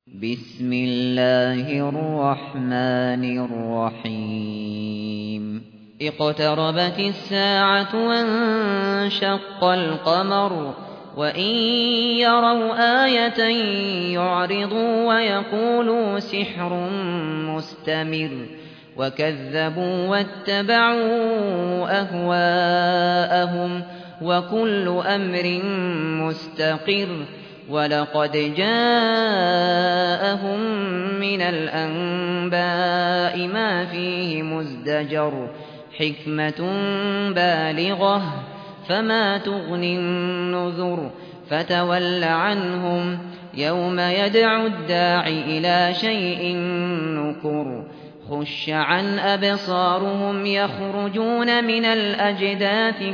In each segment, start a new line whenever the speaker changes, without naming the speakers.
بسم الله الرحمن الرحيم اقتربت الساعة وانشق القمر وإن يروا آية يعرضوا ويقولوا سحر مستمر وكذبوا واتبعوا أهواءهم وكل أمر مستقر ولقد جاءهم من الأنباء ما فيه مزدجر حكمة بالغة فما تغني النذر فتول عنهم يوم يدعو الداع إلى شيء نكر خش عن أبصارهم يخرجون من الأجداث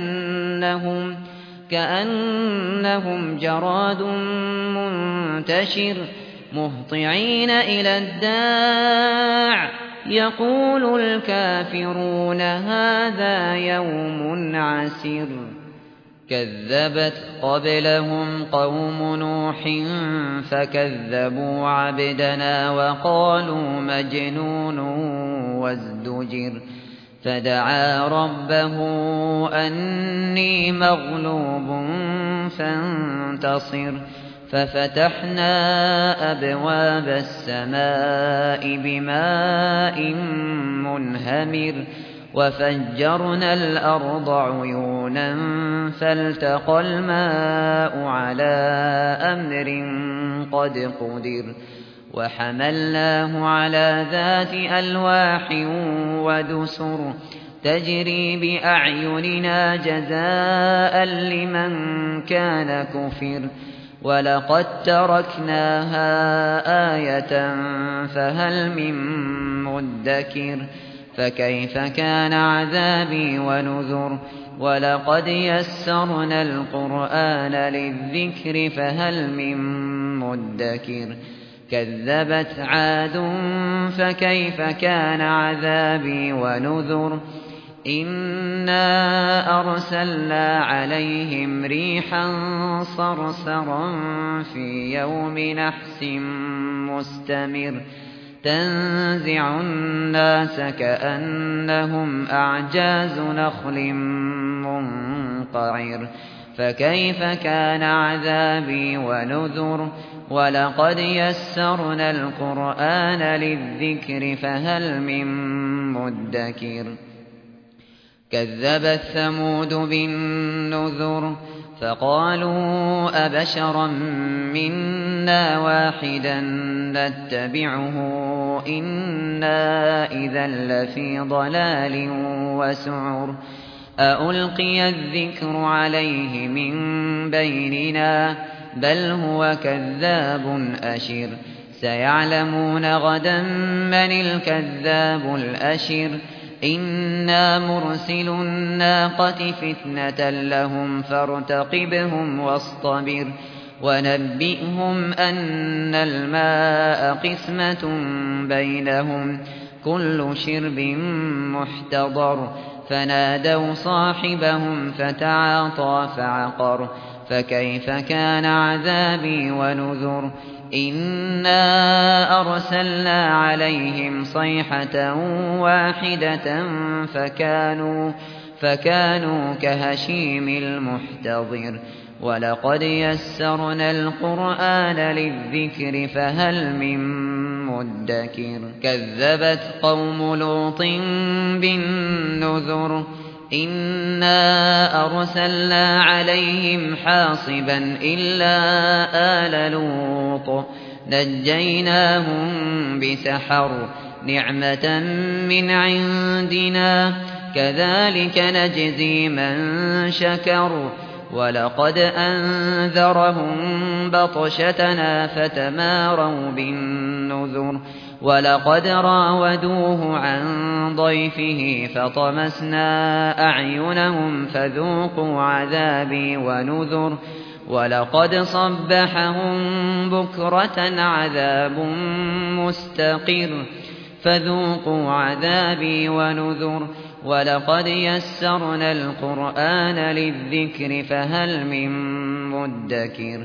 كأنهم جراد منتشر مهطعين إلى الداع يقول الكافرون هذا يوم عسر كذبت قبلهم قوم نوح فكذبوا عبدنا وقالوا مجنون وازدجر فدعا ربه أني مغلوب فانتصر ففتحنا أبواب السماء بماء منهمر وفجرنا الأرض عيونا فالتقى الماء على أمر قد قدر وحملناه على ذات ألواح ودسر تجري بأعيننا جزاء لمن كان كفر ولقد تركناها آية فهل من مدكر فكيف كان عذابي ونذر ولقد يسرنا القرآن للذكر فهل من مدكر كذبت عاد فكيف كان عذابي ونذر إنا أرسلنا عليهم ريحا صرصرا في يوم نحس مستمر تنزع الناس كأنهم أعجاز نخل منقعر فكيف كان عذابي ونذر ولقد يسرنا القرآن للذكر فهل من مدكر كذبت ثمود بالنذر فقالوا أبشرا منا واحدا نتبعه إنا إذا لفي ضلال وسعر أألقي الذكر عليه من بيننا بل هو كذاب أشر سيعلمون غدا من الكذاب الأشر إنا مرسل الناقة فتنة لهم فارتقبهم واصطبر ونبئهم أن الماء قسمة بينهم كل شرب محتضر فنادوا صاحبهم فتعاطى فعقر فكيف كان عذابي ونذر إنا أرسلنا عليهم صيحة واحدة فكانوا كهشيم المحتضر ولقد يسرنا القرآن للذكر فهل من مدكر كذبت قوم لوط بالنذر إنا أرسلنا عليهم حاصبا إلا آل لوط نجيناهم بسحر نعمة من عندنا كذلك نجزي من شكر ولقد أنذرهم بطشتنا فتماروا بالنذر ولقد راودوه عن ضيفه فطمسنا أعينهم فذوقوا عذابي ونذر ولقد صبحهم بكرة عذاب مستقر فذوقوا عذابي ونذر ولقد يسرنا القرآن للذكر فهل من مدكر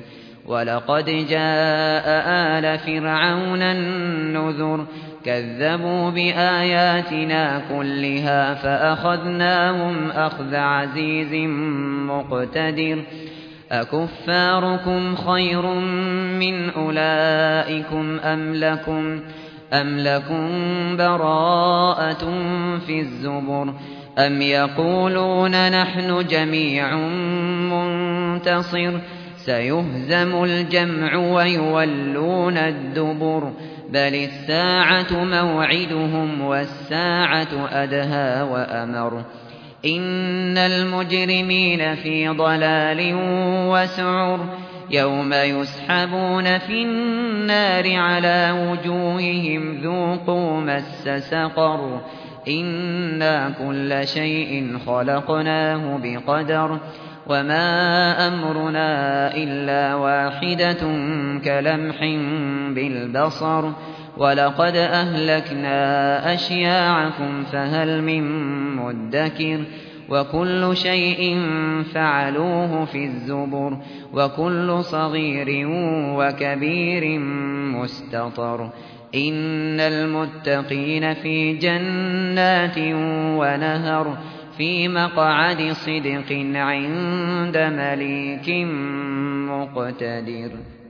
ولقد جاء آل فرعون النذر كذبوا بآياتنا كلها فأخذناهم أخذ عزيز مقتدر أكفاركم خير من أولئكم أم لكم براءة في الزبر أم يقولون نحن جميع منتصر سيهزم الجمع ويولون الدبر بل الساعة موعدهم والساعة أدهى وأمر إن المجرمين في ضلال وسعر يوم يسحبون في النار على وجوههم ذوقوا مس سقر إنا كل شيء خلقناه بقدر وما أمرنا إلا واحدة كلمح بالبصر ولقد أهلكنا أشياعكم فهل من مدكر وكل شيء فعلوه في الزبر وكل صغير وكبير مستطر إن المتقين في جنات ونهر في مقعد صدق عند مليك مقتدر.